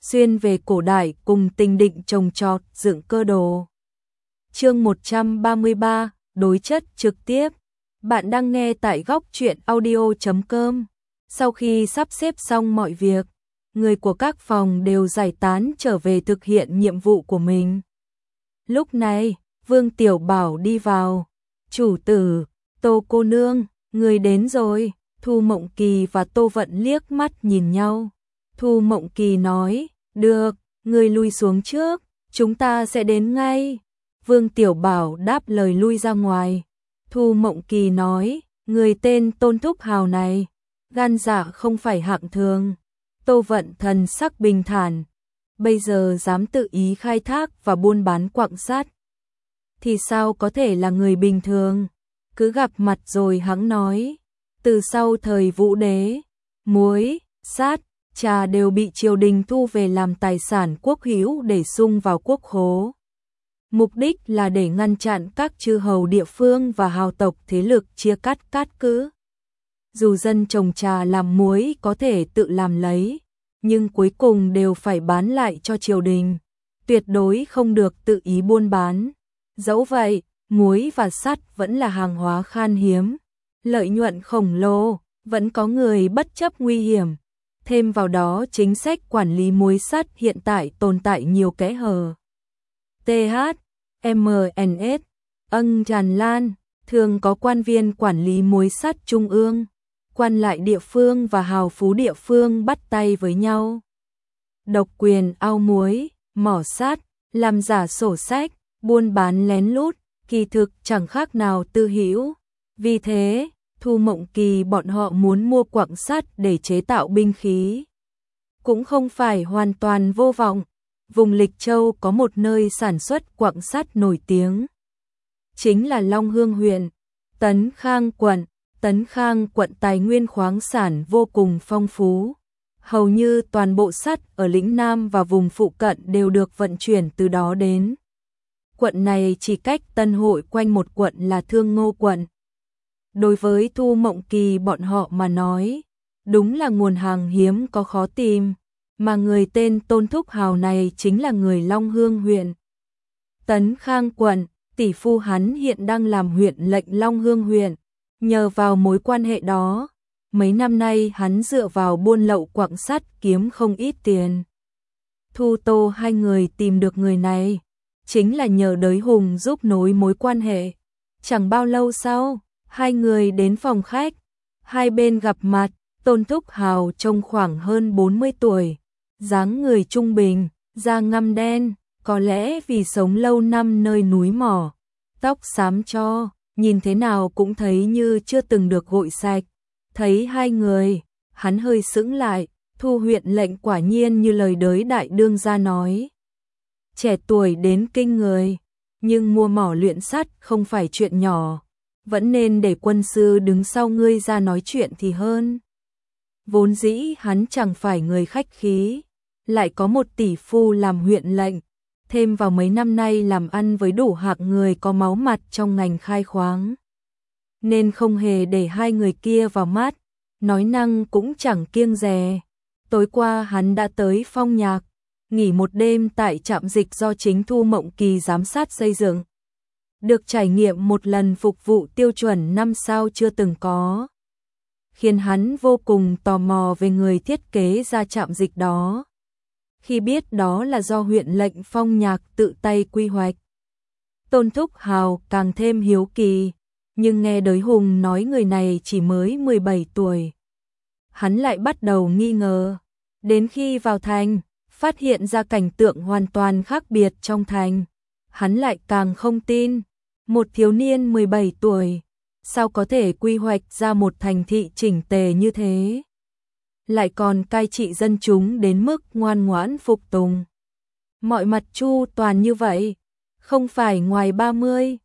xuyên về cổ đại cùng tình định trồng trọt dựng cơ đồ. Chương 133, đối chất trực tiếp. Bạn đang nghe tại góc truyện audio.com. Sau khi sắp xếp xong mọi việc, người của các phòng đều giải tán trở về thực hiện nhiệm vụ của mình. Lúc này, Vương Tiểu Bảo đi vào. Chủ tử, Tô cô nương, người đến rồi. Thu Mộng Kỳ và Tô Vận liếc mắt nhìn nhau. Thu Mộng Kỳ nói, được, người lui xuống trước, chúng ta sẽ đến ngay. Vương Tiểu Bảo đáp lời lui ra ngoài. Thu Mộng Kỳ nói, người tên Tôn Thúc Hào này, gan dạ không phải hạng thường. Tô Vận thần sắc bình thản, bây giờ dám tự ý khai thác và buôn bán quặng sắt, thì sao có thể là người bình thường, cứ gặp mặt rồi hẵng nói. Từ sau thời Vũ Đế, muối, sắt, trà đều bị triều đình thu về làm tài sản quốc hữu để sung vào quốc khố. Mục đích là để ngăn chặn các chư hầu địa phương và hào tộc thế lực chia cắt cát cứ. Dù dân trồng trà làm muối có thể tự làm lấy, nhưng cuối cùng đều phải bán lại cho triều đình, tuyệt đối không được tự ý buôn bán. Dẫu vậy, muối và sắt vẫn là hàng hóa khan hiếm, lợi nhuận khổng lồ, vẫn có người bất chấp nguy hiểm. Thêm vào đó chính sách quản lý muối sắt hiện tại tồn tại nhiều kẽ hở. TH, MNS, tràn lan, thường có quan viên quản lý muối sắt trung ương, quan lại địa phương và hào phú địa phương bắt tay với nhau. Độc quyền ao muối, mỏ sắt, làm giả sổ sách, buôn bán lén lút, kỳ thực chẳng khác nào tư hữu. Vì thế, Thu Mộng Kỳ bọn họ muốn mua quặng sắt để chế tạo binh khí. Cũng không phải hoàn toàn vô vọng. Vùng Lịch Châu có một nơi sản xuất quặng sắt nổi tiếng, chính là Long Hương huyện, Tấn Khang quận. Tấn Khang quận tài nguyên khoáng sản vô cùng phong phú. Hầu như toàn bộ sắt ở lĩnh Nam và vùng phụ cận đều được vận chuyển từ đó đến. Quận này chỉ cách Tân Hội quanh một quận là Thương Ngô quận. Đối với Thu Mộng Kỳ bọn họ mà nói, đúng là nguồn hàng hiếm có khó tìm, mà người tên Tôn Thúc Hào này chính là người Long Hương huyện. Tấn Khang quận, tỷ phu hắn hiện đang làm huyện lệnh Long Hương huyện. Nhờ vào mối quan hệ đó, mấy năm nay hắn dựa vào buôn lậu quặng sắt kiếm không ít tiền. Thu Tô hai người tìm được người này, chính là nhờ Đới Hùng giúp nối mối quan hệ. Chẳng bao lâu sau, hai người đến phòng khách, hai bên gặp mặt. Tôn Thúc Hào trông khoảng hơn 40 tuổi, dáng người trung bình, da ngăm đen, có lẽ vì sống lâu năm nơi núi mỏ, tóc xám tro, nhìn thế nào cũng thấy như chưa từng được gội sạch. Thấy hai người, hắn hơi sững lại. Thu huyện lệnh quả nhiên như lời Đới đại đương gia nói, trẻ tuổi đến kinh người, nhưng mua mỏ luyện sắt không phải chuyện nhỏ, vẫn nên để quân sư đứng sau ngươi ra nói chuyện thì hơn. Vốn dĩ hắn chẳng phải người khách khí, lại có một tỷ phu làm huyện lệnh, thêm vào mấy năm nay làm ăn với đủ hạng người có máu mặt trong ngành khai khoáng, nên không hề để hai người kia vào mắt, nói năng cũng chẳng kiêng dè. Tối qua hắn đã tới Phong Nhạc, nghỉ một đêm tại trạm dịch do chính Thu Mộng Kỳ giám sát xây dựng, được trải nghiệm một lần phục vụ tiêu chuẩn 5 sao chưa từng có, khiến hắn vô cùng tò mò về người thiết kế ra trạm dịch đó. Khi biết đó là do huyện lệnh Phong Nhạc tự tay quy hoạch, Tôn Thúc Hào càng thêm hiếu kỳ, nhưng nghe Đới Hùng nói người này chỉ mới 17 tuổi, hắn lại bắt đầu nghi ngờ. Đến khi vào thành, phát hiện ra cảnh tượng hoàn toàn khác biệt trong thành, hắn lại càng không tin. Một thiếu niên 17 tuổi, sao có thể quy hoạch ra một thành thị chỉnh tề như thế? Lại còn cai trị dân chúng đến mức ngoan ngoãn phục tùng. Mọi mặt chu toàn như vậy, không phải ngoài 30,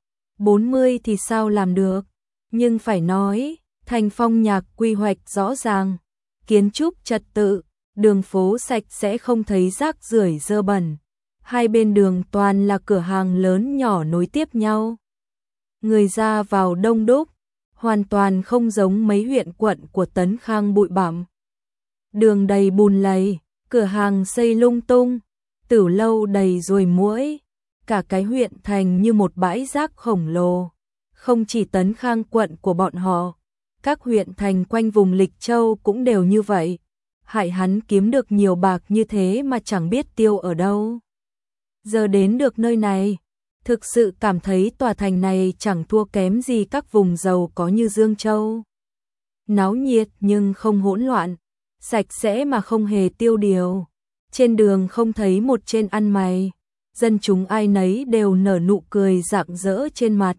40 thì sao làm được? Nhưng phải nói, thành Phong Nhạc quy hoạch rõ ràng, kiến trúc trật tự, đường phố sạch sẽ không thấy rác rưởi dơ bẩn. Hai bên đường toàn là cửa hàng lớn nhỏ nối tiếp nhau. Người ra vào đông đúc, hoàn toàn không giống mấy huyện quận của Tấn Khang bụi bặm. Đường đầy bùn lầy, cửa hàng xây lung tung, tử lâu đầy ruồi muỗi, cả cái huyện thành như một bãi rác khổng lồ. Không chỉ Tấn Khang quận của bọn họ, các huyện thành quanh vùng Lịch Châu cũng đều như vậy. Hại hắn kiếm được nhiều bạc như thế mà chẳng biết tiêu ở đâu. Giờ đến được nơi này, thực sự cảm thấy tòa thành này chẳng thua kém gì các vùng giàu có như Dương Châu. Náo nhiệt nhưng không hỗn loạn, sạch sẽ mà không hề tiêu điều. Trên đường không thấy một trên ăn mày, dân chúng ai nấy đều nở nụ cười rạng rỡ trên mặt.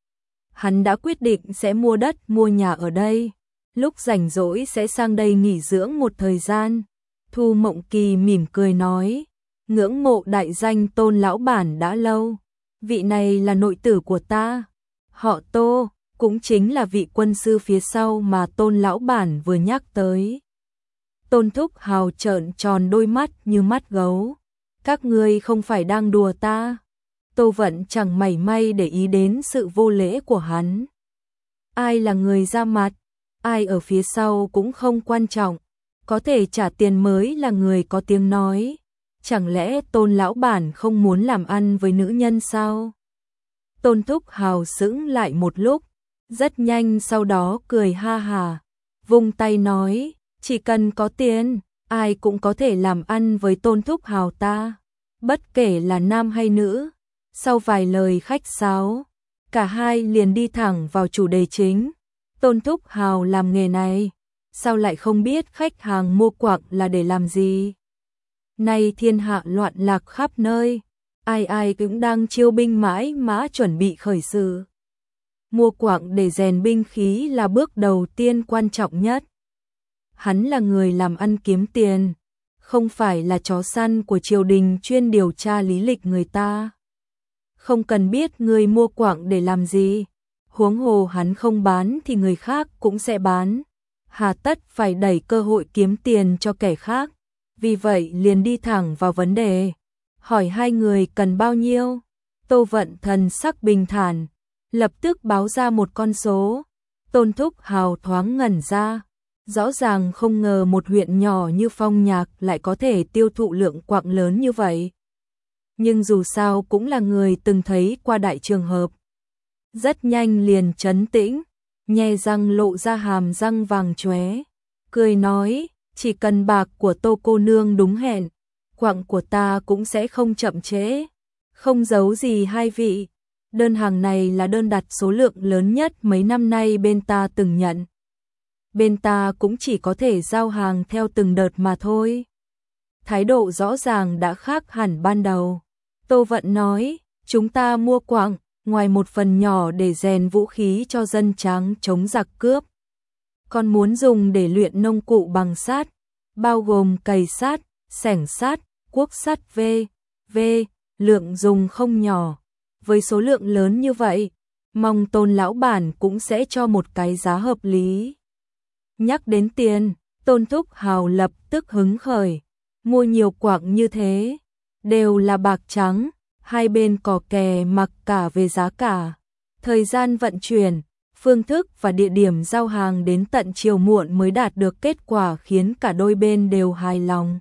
Hắn đã quyết định sẽ mua đất mua nhà ở đây, lúc rảnh rỗi sẽ sang đây nghỉ dưỡng một thời gian. Thu Mộng Kỳ mỉm cười nói, ngưỡng mộ đại danh Tôn lão bản đã lâu, vị này là nội tử của ta, họ Tô, cũng chính là vị quân sư phía sau mà Tôn lão bản vừa nhắc tới. Tôn Thúc Hào trợn tròn đôi mắt như mắt gấu, các ngươi không phải đang đùa ta? Tô Vận chẳng mảy may để ý đến sự vô lễ của hắn. Ai là người ra mặt, ai ở phía sau cũng không quan trọng, có thể trả tiền mới là người có tiếng nói. Chẳng lẽ Tôn lão bản không muốn làm ăn với nữ nhân sao? Tôn Thúc Hào sững lại một lúc, rất nhanh sau đó cười ha hà, vung tay nói, chỉ cần có tiền, ai cũng có thể làm ăn với Tôn Thúc Hào ta, bất kể là nam hay nữ. Sau vài lời khách sáo, cả hai liền đi thẳng vào chủ đề chính. Tôn Thúc Hào làm nghề này, sao lại không biết khách hàng mua quặng là để làm gì? Nay thiên hạ loạn lạc khắp nơi, ai ai cũng đang chiêu binh mãi mã chuẩn bị khởi sự. Mua quặng để rèn binh khí là bước đầu tiên quan trọng nhất. Hắn là người làm ăn kiếm tiền, không phải là chó săn của triều đình chuyên điều tra lý lịch người ta. Không cần biết người mua quặng để làm gì, huống hồ hắn không bán thì người khác cũng sẽ bán. Hà tất phải đẩy cơ hội kiếm tiền cho kẻ khác, vì vậy liền đi thẳng vào vấn đề. Hỏi hai người cần bao nhiêu? Tô Vận thần sắc bình thản, lập tức báo ra một con số. Tôn Thúc Hào thoáng ngẩn ra, rõ ràng không ngờ một huyện nhỏ như Phong Nhạc lại có thể tiêu thụ lượng quặng lớn như vậy. Nhưng dù sao cũng là người từng thấy qua đại trường hợp. Rất nhanh liền trấn tĩnh, nhe răng lộ ra hàm răng vàng chóe, cười nói, chỉ cần bạc của Tô cô nương đúng hẹn, quặng của ta cũng sẽ không chậm trễ. Không giấu gì hai vị, đơn hàng này là đơn đặt số lượng lớn nhất mấy năm nay bên ta từng nhận. Bên ta cũng chỉ có thể giao hàng theo từng đợt mà thôi. Thái độ rõ ràng đã khác hẳn ban đầu. Tô Vận nói, chúng ta mua quặng, ngoài một phần nhỏ để rèn vũ khí cho dân Tráng chống giặc cướp, còn muốn dùng để luyện nông cụ bằng sắt, bao gồm cày sắt, xẻng sắt, cuốc sắt v.v. lượng dùng không nhỏ. Với số lượng lớn như vậy, mong Tôn lão bản cũng sẽ cho một cái giá hợp lý. Nhắc đến tiền, Tôn Thúc Hào lập tức hứng khởi, mua nhiều quặng như thế, đều là bạc trắng, hai bên cò kè mặc cả về giá cả, thời gian vận chuyển, phương thức và địa điểm giao hàng đến tận chiều muộn mới đạt được kết quả khiến cả đôi bên đều hài lòng.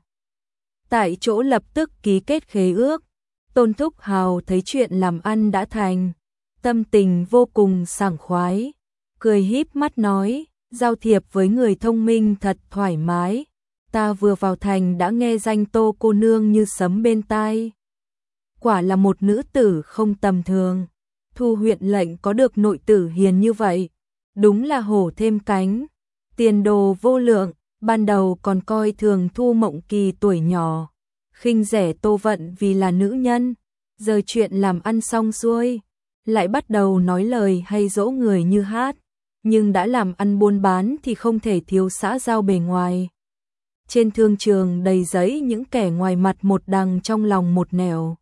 Tại chỗ lập tức ký kết khế ước, Tôn Thúc Hào thấy chuyện làm ăn đã thành, tâm tình vô cùng sảng khoái, cười híp mắt nói, giao thiệp với người thông minh thật thoải mái, ta vừa vào thành đã nghe danh Tô cô nương như sấm bên tai. Quả là một nữ tử không tầm thường, Thu huyện lệnh có được nội tử hiền như vậy, đúng là hổ thêm cánh, tiền đồ vô lượng. Ban đầu còn coi thường Thu Mộng Kỳ tuổi nhỏ, khinh rẻ Tô Vận vì là nữ nhân, giờ chuyện làm ăn xong xuôi, lại bắt đầu nói lời hay dỗ người như hát, nhưng đã làm ăn buôn bán thì không thể thiếu xã giao bề ngoài. Trên thương trường đầy giấy những kẻ ngoài mặt một đằng trong lòng một nẻo.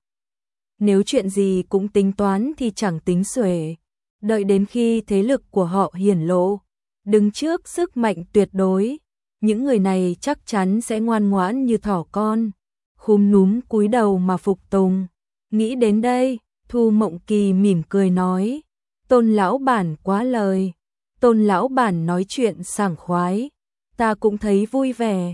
Nếu chuyện gì cũng tính toán thì chẳng tính xuể, đợi đến khi thế lực của họ hiển lộ, đứng trước sức mạnh tuyệt đối, những người này chắc chắn sẽ ngoan ngoãn như thỏ con, khúm núm cúi đầu mà phục tùng. Nghĩ đến đây, Thu Mộng Kỳ mỉm cười nói, Tôn lão bản quá lời, Tôn lão bản nói chuyện sảng khoái, ta cũng thấy vui vẻ.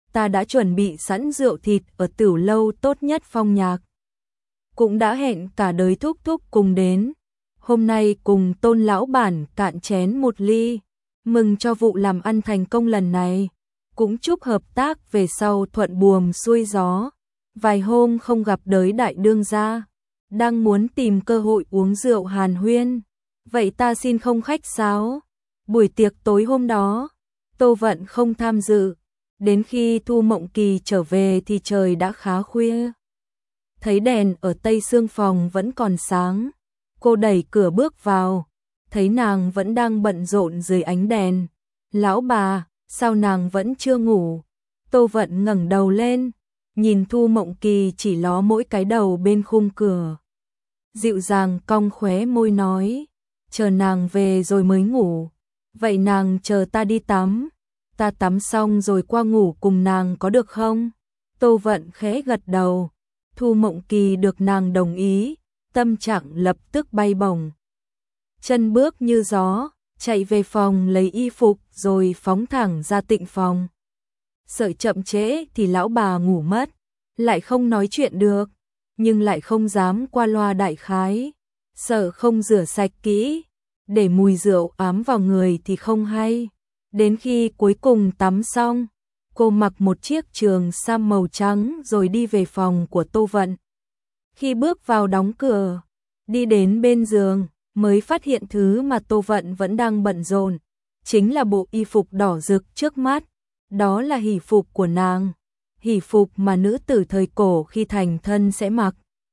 ta đã chuẩn bị sẵn rượu thịt ở Tửu lâu tốt nhất Phong Nhạc. Cũng đã hẹn cả đời thúc thúc cùng đến. Hôm nay cùng Tôn lão bản cạn chén một ly, mừng cho vụ làm ăn thành công lần này, cũng chúc hợp tác về sau thuận buồm xuôi gió. Vài hôm không gặp đới đại đương gia, đang muốn tìm cơ hội uống rượu hàn huyên, vậy ta xin không khách sáo. Buổi tiệc tối hôm đó, Tô Vận không tham dự, đến khi Thu Mộng Kỳ trở về thì trời đã khá khuya. Thấy đèn ở tây xương phòng vẫn còn sáng, cô đẩy cửa bước vào, thấy nàng vẫn đang bận rộn dưới ánh đèn. Lão bà, sao nàng vẫn chưa ngủ? Tô Vận ngẩng đầu lên, nhìn Thu Mộng Kỳ chỉ ló mỗi cái đầu bên khung cửa. Dịu dàng cong khóe môi nói, chờ nàng về rồi mới ngủ. Vậy nàng chờ ta đi tắm, ta tắm xong rồi qua ngủ cùng nàng có được không? Tô Vận khẽ gật đầu. Thu Mộng Kỳ được nàng đồng ý, tâm trạng lập tức bay bổng. Chân bước như gió, chạy về phòng lấy y phục rồi phóng thẳng ra tịnh phòng. Sợ chậm trễ thì lão bà ngủ mất, lại không nói chuyện được, nhưng lại không dám qua loa đại khái, sợ không rửa sạch kỹ, để mùi rượu ám vào người thì không hay. Đến khi cuối cùng tắm xong, cô mặc một chiếc trường sam màu trắng rồi đi về phòng của Tô Vận. Khi bước vào đóng cửa, đi đến bên giường, mới phát hiện thứ mà Tô Vận vẫn đang bận rộn, chính là bộ y phục đỏ rực trước mắt. Đó là hỷ phục của nàng, hỷ phục mà nữ tử thời cổ khi thành thân sẽ mặc.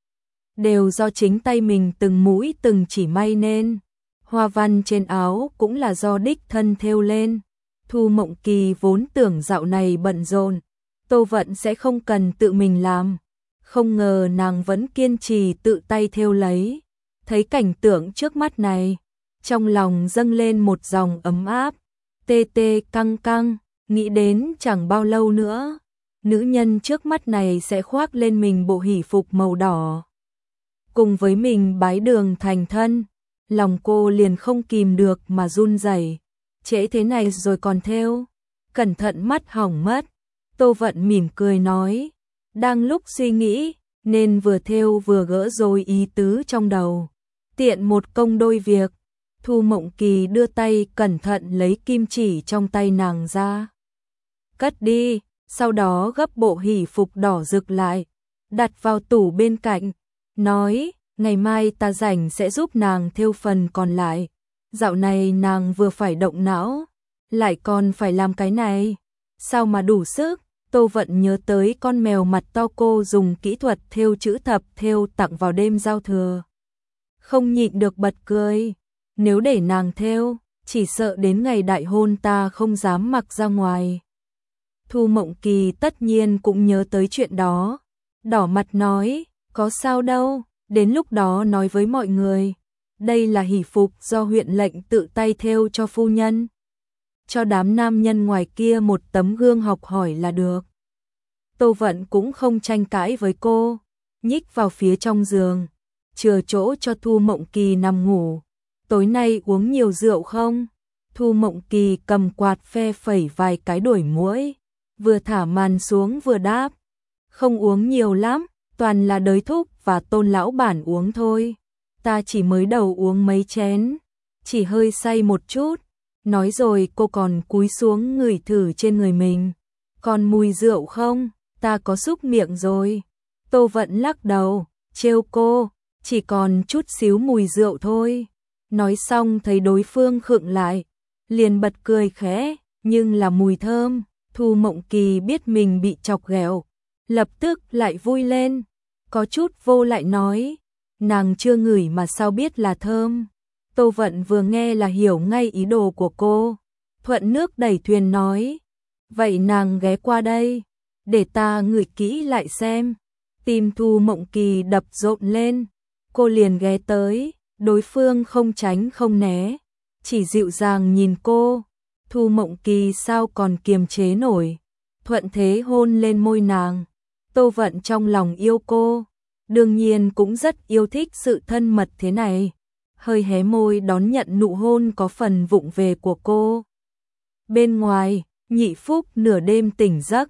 Đều do chính tay mình từng mũi từng chỉ may nên, hoa văn trên áo cũng là do đích thân thêu lên. Thu Mộng Kỳ vốn tưởng dạo này bận rộn, Tô Vận sẽ không cần tự mình làm, không ngờ nàng vẫn kiên trì tự tay thêu lấy. Thấy cảnh tượng trước mắt này, trong lòng dâng lên một dòng ấm áp, tê tê căng căng, nghĩ đến chẳng bao lâu nữa, nữ nhân trước mắt này sẽ khoác lên mình bộ hỷ phục màu đỏ. Cùng với mình bái đường thành thân, lòng cô liền không kìm được mà run rẩy. Trễ thế này rồi còn thêu, cẩn thận mắt hỏng mất. Tô Vận mỉm cười nói, đang lúc suy nghĩ, nên vừa thêu vừa gỡ rối ý tứ trong đầu. Tiện một công đôi việc, Thu Mộng Kỳ đưa tay cẩn thận lấy kim chỉ trong tay nàng ra. Cất đi, sau đó gấp bộ hỷ phục đỏ rực lại, đặt vào tủ bên cạnh, nói, ngày mai ta rảnh sẽ giúp nàng thêu phần còn lại. Dạo này nàng vừa phải động não, lại còn phải làm cái này, sao mà đủ sức? Tô Vận nhớ tới con mèo mặt to cô dùng kỹ thuật thêu chữ thập thêu tặng vào đêm giao thừa, không nhịn được bật cười. Nếu để nàng thêu, chỉ sợ đến ngày đại hôn ta không dám mặc ra ngoài. Thu Mộng Kỳ tất nhiên cũng nhớ tới chuyện đó, đỏ mặt nói, có sao đâu, đến lúc đó nói với mọi người. Đây là hỷ phục do huyện lệnh tự tay thêu cho phu nhân. Cho đám nam nhân ngoài kia một tấm gương học hỏi là được. Tô Vận cũng không tranh cãi với cô, nhích vào phía trong giường, chừa chỗ cho Thu Mộng Kỳ nằm ngủ. Tối nay uống nhiều rượu không? Thu Mộng Kỳ cầm quạt phe phẩy vài cái đuổi muỗi, vừa thả màn xuống vừa đáp, không uống nhiều lắm, toàn là đới thúc và Tôn lão bản uống thôi. Ta chỉ mới đầu uống mấy chén, chỉ hơi say một chút. Nói rồi cô còn cúi xuống ngửi thử trên người mình. Còn mùi rượu không? Ta có xúc miệng rồi. Tô Vận lắc đầu, trêu cô, chỉ còn chút xíu mùi rượu thôi. Nói xong thấy đối phương khựng lại, liền bật cười khẽ, nhưng là mùi thơm. Thu Mộng Kỳ biết mình bị chọc ghẹo, lập tức lại vui lên, có chút vô lại nói, nàng chưa ngửi mà sao biết là thơm. Tô Vận vừa nghe là hiểu ngay ý đồ của cô, thuận nước đẩy thuyền nói, vậy nàng ghé qua đây, để ta ngửi kỹ lại xem. Tim Thu Mộng Kỳ đập rộn lên, cô liền ghé tới, đối phương không tránh không né, chỉ dịu dàng nhìn cô. Thu Mộng Kỳ sao còn kiềm chế nổi, thuận thế hôn lên môi nàng. Tô Vận trong lòng yêu cô, đương nhiên cũng rất yêu thích sự thân mật thế này, hơi hé môi đón nhận nụ hôn có phần vụng về của cô. Bên ngoài, Nhị Phúc nửa đêm tỉnh giấc,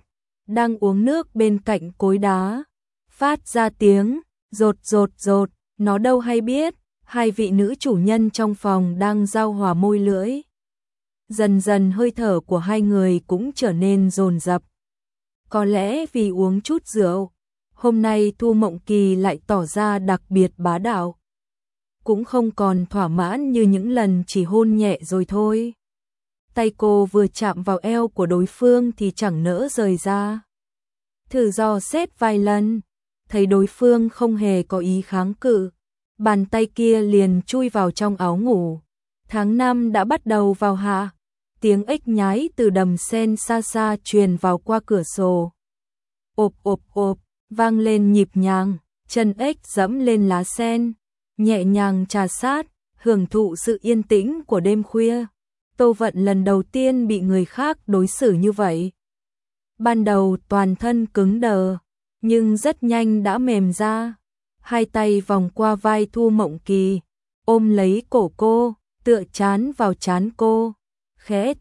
đang uống nước bên cạnh cối đá, phát ra tiếng rột rột rột, nó đâu hay biết, hai vị nữ chủ nhân trong phòng đang giao hòa môi lưỡi. Dần dần hơi thở của hai người cũng trở nên dồn dập. Có lẽ vì uống chút rượu, hôm nay Thu Mộng Kỳ lại tỏ ra đặc biệt bá đạo. Cũng không còn thỏa mãn như những lần chỉ hôn nhẹ rồi thôi. Tay cô vừa chạm vào eo của đối phương thì chẳng nỡ rời ra. Thử dò xét vài lần, thấy đối phương không hề có ý kháng cự, bàn tay kia liền chui vào trong áo ngủ. Tháng 5 đã bắt đầu vào hạ, tiếng ếch nhái từ đầm sen xa xa truyền vào qua cửa sổ. Ộp ộp ộp, vang lên nhịp nhàng, chân ếch dẫm lên lá sen, nhẹ nhàng trà sát, hưởng thụ sự yên tĩnh của đêm khuya. Tô Vận lần đầu tiên bị người khác đối xử như vậy. Ban đầu toàn thân cứng đờ, nhưng rất nhanh đã mềm ra. Hai tay vòng qua vai Thu Mộng Kỳ, ôm lấy cổ cô, tựa chán vào chán cô, khẽ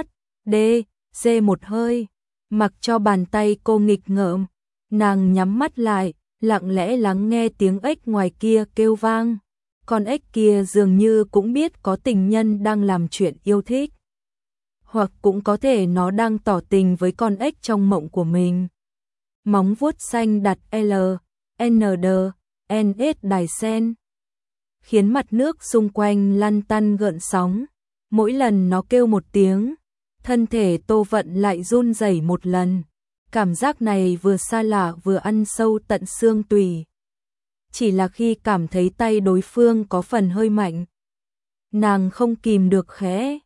THD một hơi, mặc cho bàn tay cô nghịch ngợm. Nàng nhắm mắt lại, lặng lẽ lắng nghe tiếng ếch ngoài kia kêu vang. Con ếch kia dường như cũng biết có tình nhân đang làm chuyện yêu thích. Hoặc cũng có thể nó đang tỏ tình với con ếch trong mộng của mình. Móng vuốt xanh đặt L, N, D, N, S đài sen, khiến mặt nước xung quanh lăn tăn gợn sóng. Mỗi lần nó kêu một tiếng, thân thể Tô Vận lại run rẩy một lần. Cảm giác này vừa xa lạ vừa ăn sâu tận xương tủy. Chỉ là khi cảm thấy tay đối phương có phần hơi mạnh, nàng không kìm được khẽ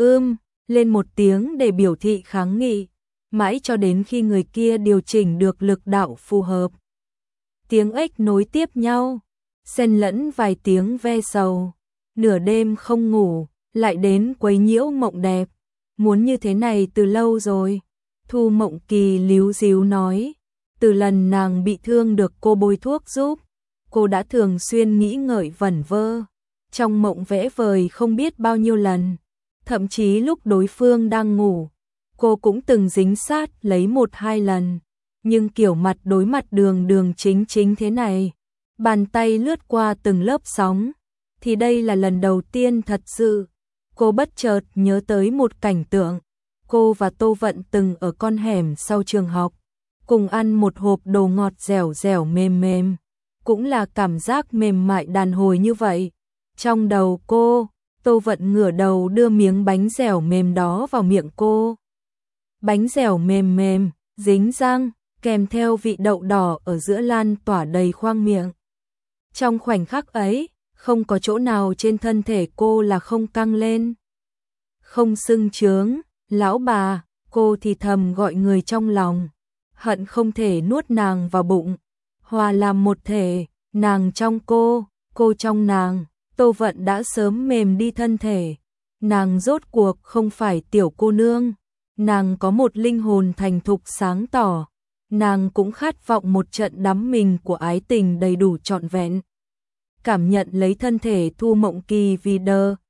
lên một tiếng để biểu thị kháng nghị, mãi cho đến khi người kia điều chỉnh được lực đạo phù hợp. Tiếng ếch nối tiếp nhau, xen lẫn vài tiếng ve sầu. Nửa đêm không ngủ, lại đến quấy nhiễu mộng đẹp. Muốn như thế này từ lâu rồi. Thu Mộng Kỳ líu ríu nói. Từ lần nàng bị thương được cô bôi thuốc giúp, cô đã thường xuyên nghĩ ngợi vẩn vơ. Trong mộng vẽ vời không biết bao nhiêu lần. Thậm chí lúc đối phương đang ngủ, cô cũng từng dính sát lấy 1-2 lần. Nhưng kiểu mặt đối mặt đường đường chính chính thế này, bàn tay lướt qua từng lớp sóng, thì đây là lần đầu tiên thật sự. Cô bất chợt nhớ tới một cảnh tượng. Cô và Tô Vận từng ở con hẻm sau trường học, cùng ăn một hộp đồ ngọt dẻo dẻo mềm mềm. Cũng là cảm giác mềm mại đàn hồi như vậy. Trong đầu cô, Tô Vận ngửa đầu đưa miếng bánh dẻo mềm đó vào miệng cô. Bánh dẻo mềm mềm, dính răng, kèm theo vị đậu đỏ ở giữa lan tỏa đầy khoang miệng. Trong khoảnh khắc ấy, không có chỗ nào trên thân thể cô là không căng lên, không sưng trướng. Lão bà, cô thì thầm gọi người trong lòng, hận không thể nuốt nàng vào bụng, hòa làm một thể, nàng trong cô trong nàng. Tô Vận đã sớm mềm đi thân thể, nàng rốt cuộc không phải tiểu cô nương, nàng có một linh hồn thành thục sáng tỏ, nàng cũng khát vọng một trận đắm mình của ái tình đầy đủ trọn vẹn. Cảm nhận lấy thân thể Thu Mộng Kỳ vì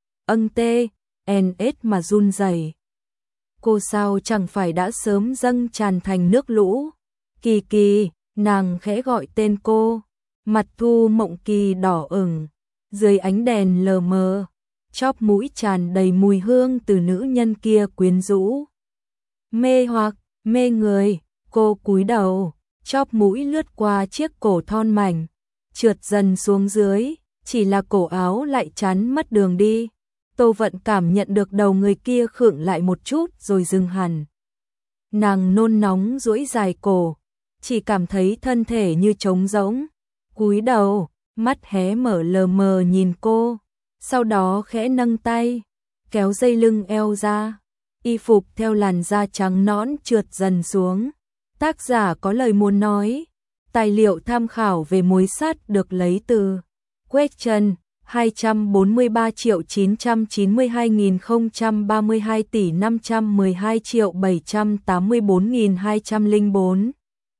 NS mà run rẩy. Cô sao chẳng phải đã sớm dâng tràn thành nước lũ. Kỳ Kỳ, nàng khẽ gọi tên cô, mặt Thu Mộng Kỳ đỏ ửng, dưới ánh đèn lờ mờ, chóp mũi tràn đầy mùi hương từ nữ nhân kia quyến rũ, mê hoặc, mê người. Cô cúi đầu, chóp mũi lướt qua chiếc cổ thon mảnh, trượt dần xuống dưới, chỉ là cổ áo lại chắn mất đường đi. Tô Vận cảm nhận được đầu người kia khựng lại một chút rồi dừng hẳn. Nàng nôn nóng duỗi dài cổ, chỉ cảm thấy thân thể như trống rỗng. Cúi đầu, mắt hé mở lờ mờ nhìn cô, sau đó khẽ nâng tay, kéo dây lưng eo ra, y phục theo làn da trắng nõn trượt dần xuống. Tác giả có lời muốn nói. Tài liệu tham khảo về mối sát được lấy từ Question 243.992.032 tỷ 512.784.204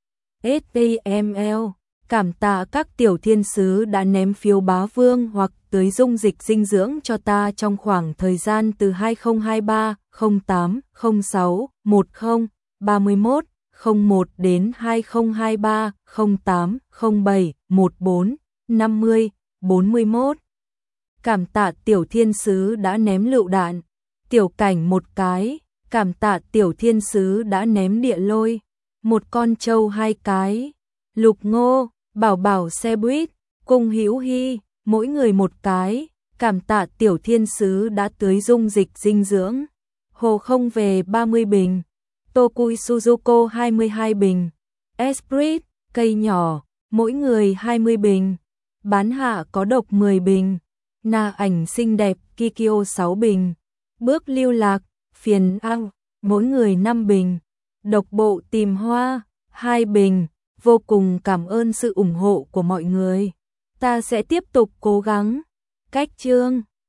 STML. Cảm tạ các tiểu thiên sứ đã ném phiếu bá vương hoặc tưới dung dịch dinh dưỡng cho ta trong khoảng thời gian từ 2023 08 06 10 31 01 đến 2023 08 07 14 50 41. Cảm tạ Tiểu Thiên Sứ đã ném lựu đạn. Tiểu Cảnh một cái. Cảm tạ Tiểu Thiên Sứ đã ném địa lôi. Một con trâu hai cái. Lục Ngô, Bảo Bảo xe buýt, Cung Hữu Hy, mỗi người một cái. Cảm tạ Tiểu Thiên Sứ đã tưới dung dịch dinh dưỡng. Hồ Không về 30 bình. Tokui Suzuko 22 bình. Esprit, cây nhỏ, mỗi người 20 bình. Bán hạ có độc 10 bình. Na ảnh xinh đẹp Kikyo 6 bình. Bước lưu lạc, phiền ao, mỗi người 5 bình. Độc bộ tìm hoa, 2 bình. Vô cùng cảm ơn sự ủng hộ của mọi người. Ta sẽ tiếp tục cố gắng. Cách chương